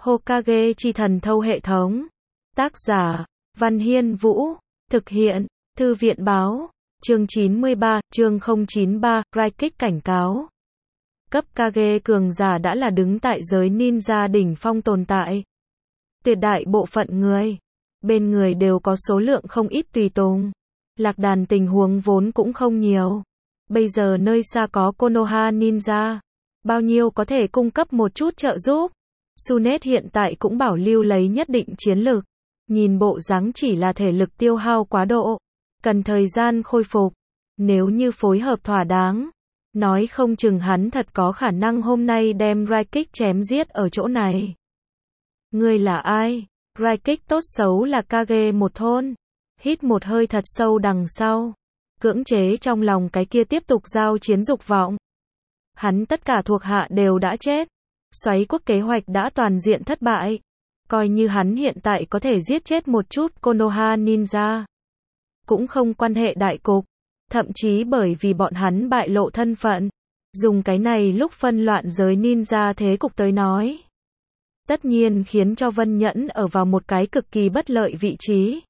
Hokage chi thần thâu hệ thống. Tác giả, Văn Hiên Vũ. Thực hiện, Thư viện báo. Chương 93, chương 093, Raikage cảnh cáo. Cấp Kage cường giả đã là đứng tại giới ninja đỉnh phong tồn tại. Tuyệt đại bộ phận người, bên người đều có số lượng không ít tùy tùng. Lạc đàn tình huống vốn cũng không nhiều. Bây giờ nơi xa có Konoha Ninja. Bao nhiêu có thể cung cấp một chút trợ giúp. Sunet hiện tại cũng bảo lưu lấy nhất định chiến lực. Nhìn bộ dáng chỉ là thể lực tiêu hao quá độ. Cần thời gian khôi phục. Nếu như phối hợp thỏa đáng, nói không chừng hắn thật có khả năng hôm nay đem Raikage chém giết ở chỗ này. Ngươi là ai? Raikage tốt xấu là Kage một thôn. Hít một hơi thật sâu đằng sau. Cưỡng chế trong lòng cái kia tiếp tục giao chiến dục vọng. Hắn tất cả thuộc hạ đều đã chết. Xoáy quốc kế hoạch đã toàn diện thất bại. Coi như hắn hiện tại có thể giết chết một chút Konoha Ninja. Cũng không quan hệ đại cục. Thậm chí bởi vì bọn hắn bại lộ thân phận. Dùng cái này lúc phân loạn giới ninja thế cục tới nói. Tất nhiên khiến cho Vân Nhẫn ở vào một cái cực kỳ bất lợi vị trí.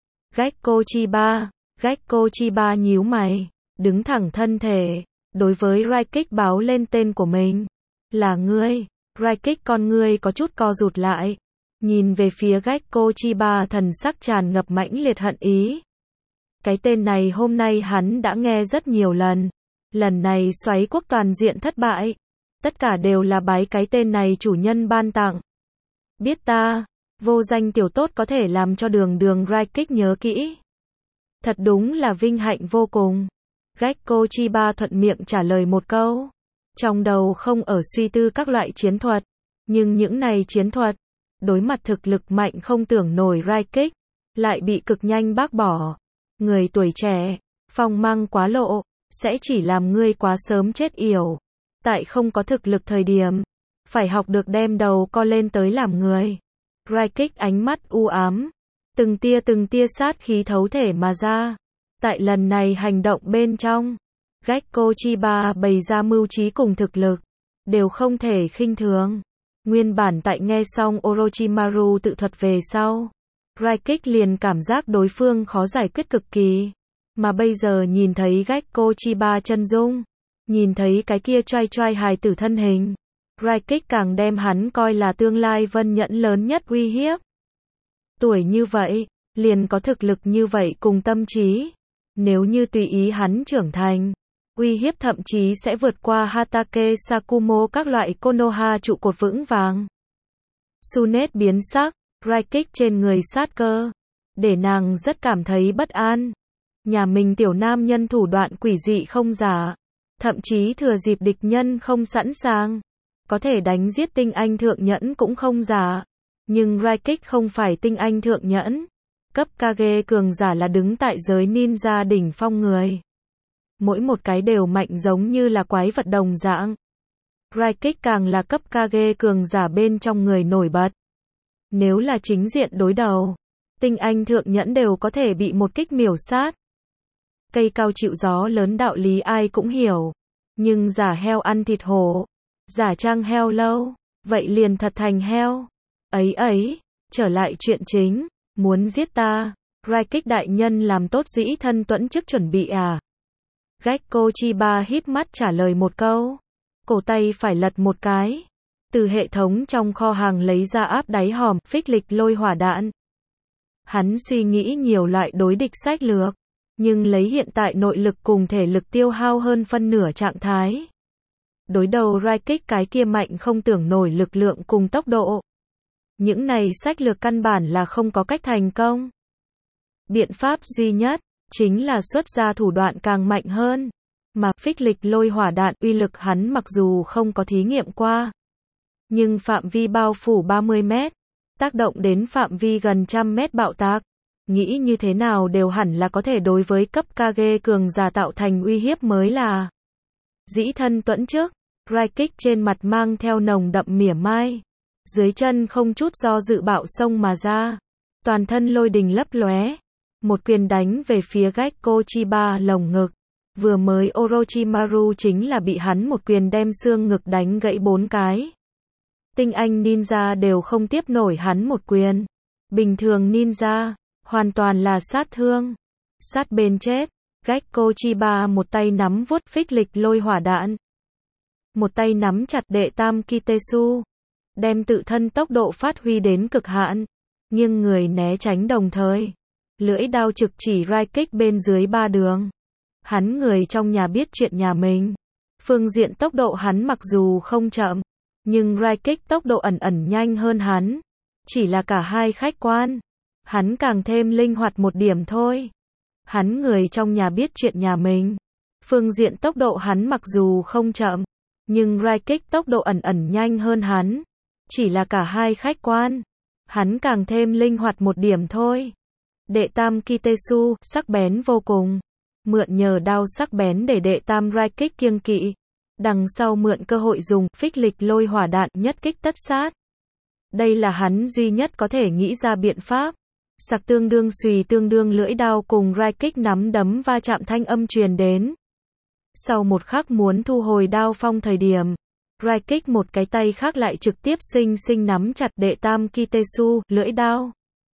Gekko Chiba nhíu mày, đứng thẳng thân thể, đối với Raikage báo lên tên của mình. Là ngươi. Raikage con ngươi có chút co rụt lại. Nhìn về phía Gekko Chiba thần sắc tràn ngập mãnh liệt hận ý. Cái tên này hôm nay hắn đã nghe rất nhiều lần. Lần này xoáy quốc toàn diện thất bại. Tất cả đều là bái cái tên này chủ nhân ban tặng. Biết ta, vô danh tiểu tốt có thể làm cho đường Raikage nhớ kỹ. Thật đúng là vinh hạnh vô cùng. Gekko Chiba thuận miệng trả lời một câu. Trong đầu không ở suy tư các loại chiến thuật. Nhưng những này chiến thuật, đối mặt thực lực mạnh không tưởng nổi Raikage, lại bị cực nhanh bác bỏ. Người tuổi trẻ, phong mang quá lộ, sẽ chỉ làm ngươi quá sớm chết yểu. Tại không có thực lực thời điểm, phải học được đem đầu co lên tới làm người. Raikage ánh mắt u ám, từng tia sát khí thấu thể mà ra. Tại lần này hành động bên trong, Gekko Chiba bày ra mưu trí cùng thực lực, đều không thể khinh thường. Nguyên bản tại nghe xong Orochimaru tự thuật về sau, Raikage liền cảm giác đối phương khó giải quyết cực kỳ. Mà bây giờ nhìn thấy Gekko Chiba chân dung, nhìn thấy cái kia choai hài tử thân hình, Raikage càng đem hắn coi là tương lai Vân Nhẫn lớn nhất uy hiếp. Tuổi như vậy, liền có thực lực như vậy cùng tâm trí. Nếu như tùy ý hắn trưởng thành, uy hiếp thậm chí sẽ vượt qua Hatake Sakumo các loại Konoha trụ cột vững vàng. Sunet biến sắc, Raikage trên người sát cơ, để nàng rất cảm thấy bất an. Nhà mình tiểu nam nhân thủ đoạn quỷ dị không giả, thậm chí thừa dịp địch nhân không sẵn sàng, có thể đánh giết tinh anh thượng nhẫn cũng không giả. Nhưng Raikage không phải tinh anh thượng nhẫn. Cấp Kage cường giả là đứng tại giới ninja đỉnh phong người. Mỗi một cái đều mạnh giống như là quái vật đồng dạng. Raikage càng là cấp Kage cường giả bên trong người nổi bật. Nếu là chính diện đối đầu, tinh anh thượng nhẫn đều có thể bị một kích miểu sát. Cây cao chịu gió lớn đạo lý ai cũng hiểu. Nhưng giả heo ăn thịt hổ, giả trang heo lâu, vậy liền thật thành heo. Ấy, trở lại chuyện chính, muốn giết ta, Raikage đại nhân làm tốt dĩ thân tuẫn trước chuẩn bị à? Gekko Chiba híp mắt trả lời một câu, cổ tay phải lật một cái, từ hệ thống trong kho hàng lấy ra áp đáy hòm, phích lịch lôi hỏa đạn. Hắn suy nghĩ nhiều loại đối địch sách lược, nhưng lấy hiện tại nội lực cùng thể lực tiêu hao hơn phân nửa trạng thái. Đối đầu Raikage cái kia mạnh không tưởng nổi lực lượng cùng tốc độ. Những này sách lược căn bản là không có cách thành công. Biện pháp duy nhất, chính là xuất ra thủ đoạn càng mạnh hơn. Mà phích lịch lôi hỏa đạn uy lực hắn mặc dù không có thí nghiệm qua. Nhưng phạm vi bao phủ 30 mét, tác động đến phạm vi gần 100 mét bạo tạc. Nghĩ như thế nào đều hẳn là có thể đối với cấp Kage cường giả tạo thành uy hiếp mới là. Dĩ thân tuẫn trước, Raikage trên mặt mang theo nồng đậm mỉa mai. Dưới chân không chút do dự bạo xông mà ra. Toàn thân lôi đình lấp lóe. Một quyền đánh về phía Gekko Chiba lồng ngực. Vừa mới Orochimaru chính là bị hắn một quyền đem xương ngực đánh gãy 4 cái. Tinh anh ninja đều không tiếp nổi hắn một quyền. Bình thường ninja, hoàn toàn là sát thương. Sát bên chết, Gekko Chiba một tay nắm vuốt phích lịch lôi hỏa đạn. Một tay nắm chặt đệ tam Kitetsu. Đem tự thân tốc độ phát huy đến cực hạn. Nghiêng người né tránh đồng thời. Lưỡi đao trực chỉ Raikik bên dưới 3 đường. Hắn người trong nhà biết chuyện nhà mình. Phương diện tốc độ hắn mặc dù không chậm, nhưng Raikik tốc độ ẩn nhanh hơn hắn. Chỉ là cả hai khách quan. Hắn càng thêm linh hoạt một điểm thôi. Hắn người trong nhà biết chuyện nhà mình. Phương diện tốc độ hắn mặc dù không chậm, nhưng Raikik tốc độ ẩn nhanh hơn hắn. Chỉ là cả hai khách quan. Hắn càng thêm linh hoạt một điểm thôi. Đệ tam Kitetsu, sắc bén vô cùng. Mượn nhờ đao sắc bén để đệ tam Raikik kiêng kỵ. Đằng sau mượn cơ hội dùng phích lịch lôi hỏa đạn nhất kích tất sát. Đây là hắn duy nhất có thể nghĩ ra biện pháp. Sặc tương đương xùy tương đương lưỡi đao cùng Raikik nắm đấm va chạm thanh âm truyền đến. Sau một khắc muốn thu hồi đao phong thời điểm, Raikik một cái tay khác lại trực tiếp xinh nắm chặt đệ tam Kitetsu, lưỡi đao.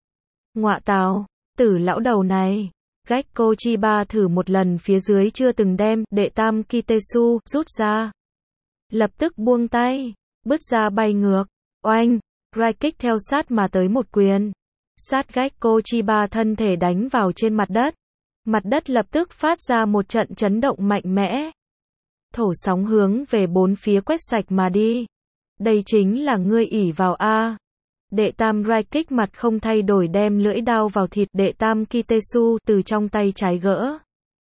Ngọa tào, tử lão đầu này. Gekko Chiba thử một lần phía dưới chưa từng đem đệ tam Kitetsu rút ra. Lập tức buông tay, bứt ra bay ngược. Oanh, Raikik theo sát mà tới một quyền. Sát Gekko Chiba thân thể đánh vào trên mặt đất. Mặt đất lập tức phát ra một trận chấn động mạnh mẽ. Thổ sóng hướng về bốn phía quét sạch mà đi. Đây chính là ngươi ỷ vào a. Đệ tam Raikik mặt không thay đổi đem lưỡi đao vào thịt đệ tam Kitetsu từ trong tay trái gỡ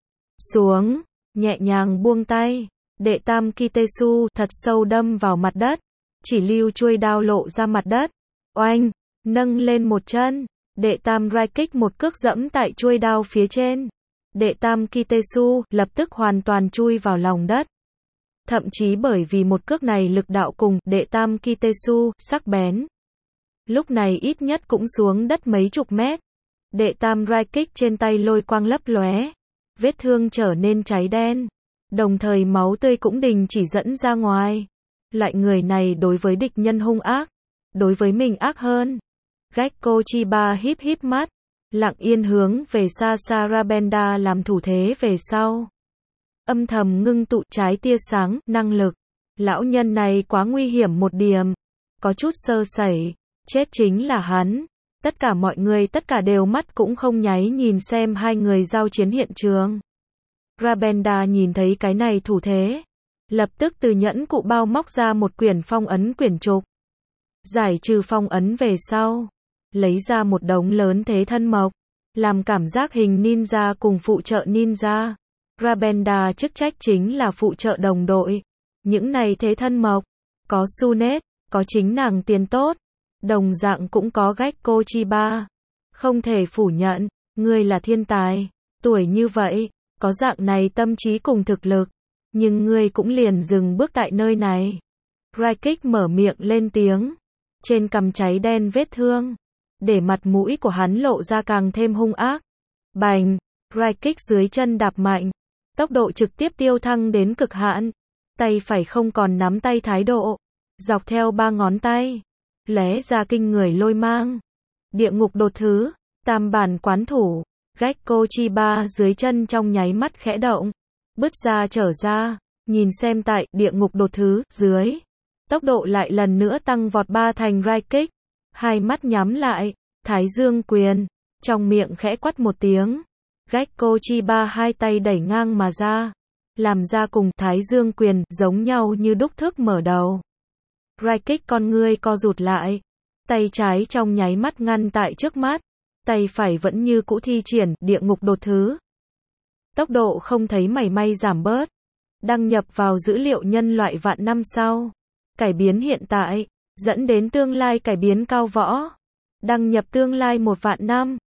xuống, nhẹ nhàng buông tay. Đệ tam Kitetsu thật sâu đâm vào mặt đất, chỉ lưu chuôi đao lộ ra mặt đất. Oanh, nâng lên một chân, đệ tam Raikik một cước dẫm tại chuôi đao phía trên. Đệ tam Kitetsu lập tức hoàn toàn chui vào lòng đất. Thậm chí bởi vì một cước này lực đạo cùng đệ tam Kitetsu sắc bén. Lúc này ít nhất cũng xuống đất mấy chục mét. Đệ tam Raikik trên tay lôi quang lấp lóe. Vết thương trở nên cháy đen. Đồng thời máu tươi cũng đình chỉ dẫn ra ngoài. Loại người này đối với địch nhân hung ác. Đối với mình ác hơn. Gekko Chiba híp mắt. Lặng yên hướng về xa Sarabenda làm thủ thế về sau. Âm thầm ngưng tụ trái tia sáng, năng lực. Lão nhân này quá nguy hiểm một điểm. Có chút sơ sẩy. Chết chính là hắn. Tất cả mọi người tất cả đều mắt cũng không nháy nhìn xem hai người giao chiến hiện trường. Rabenda nhìn thấy cái này thủ thế. Lập tức từ nhẫn cụ bao móc ra một quyển phong ấn quyển trục. Giải trừ phong ấn về sau. Lấy ra một đống lớn thế thân mộc. Làm cảm giác hình ninja cùng phụ trợ ninja. Rabenda chức trách chính là phụ trợ đồng đội. Những này thế thân mộc. Có Sunet, có chính nàng tiền tốt. Đồng dạng cũng có Gekko Chiba. Không thể phủ nhận, ngươi là thiên tài. Tuổi như vậy, có dạng này tâm trí cùng thực lực. Nhưng ngươi cũng liền dừng bước tại nơi này. Raikik mở miệng lên tiếng. Trên cằm cháy đen vết thương. Để mặt mũi của hắn lộ ra càng thêm hung ác. Bành, Raikik dưới chân đạp mạnh. Tốc độ trực tiếp tiêu thăng đến cực hạn. Tay phải không còn nắm tay thái độ. Dọc theo 3 ngón tay. Lóe ra kinh người lôi mang. Địa ngục đột thứ. Tam bản quán thủ. Gekko Chiba dưới chân trong nháy mắt khẽ động. Bứt ra trở ra. Nhìn xem tại địa ngục đột thứ dưới. Tốc độ lại lần nữa tăng vọt 3 thành Raikik. Hai mắt nhắm lại. Thái dương quyền. Trong miệng khẽ quát một tiếng. Gekko Chiba hai tay đẩy ngang mà ra. Làm ra cùng Thái dương quyền giống nhau như đúc thước mở đầu. Raikik con ngươi co rụt lại. Tay trái trong nháy mắt ngăn tại trước mắt. Tay phải vẫn như cũ thi triển địa ngục đột thứ. Tốc độ không thấy mảy may giảm bớt. Đăng nhập vào dữ liệu nhân loại vạn năm sau. Cải biến hiện tại. Dẫn đến tương lai cải biến cao võ. Đăng nhập tương lai 1 vạn năm.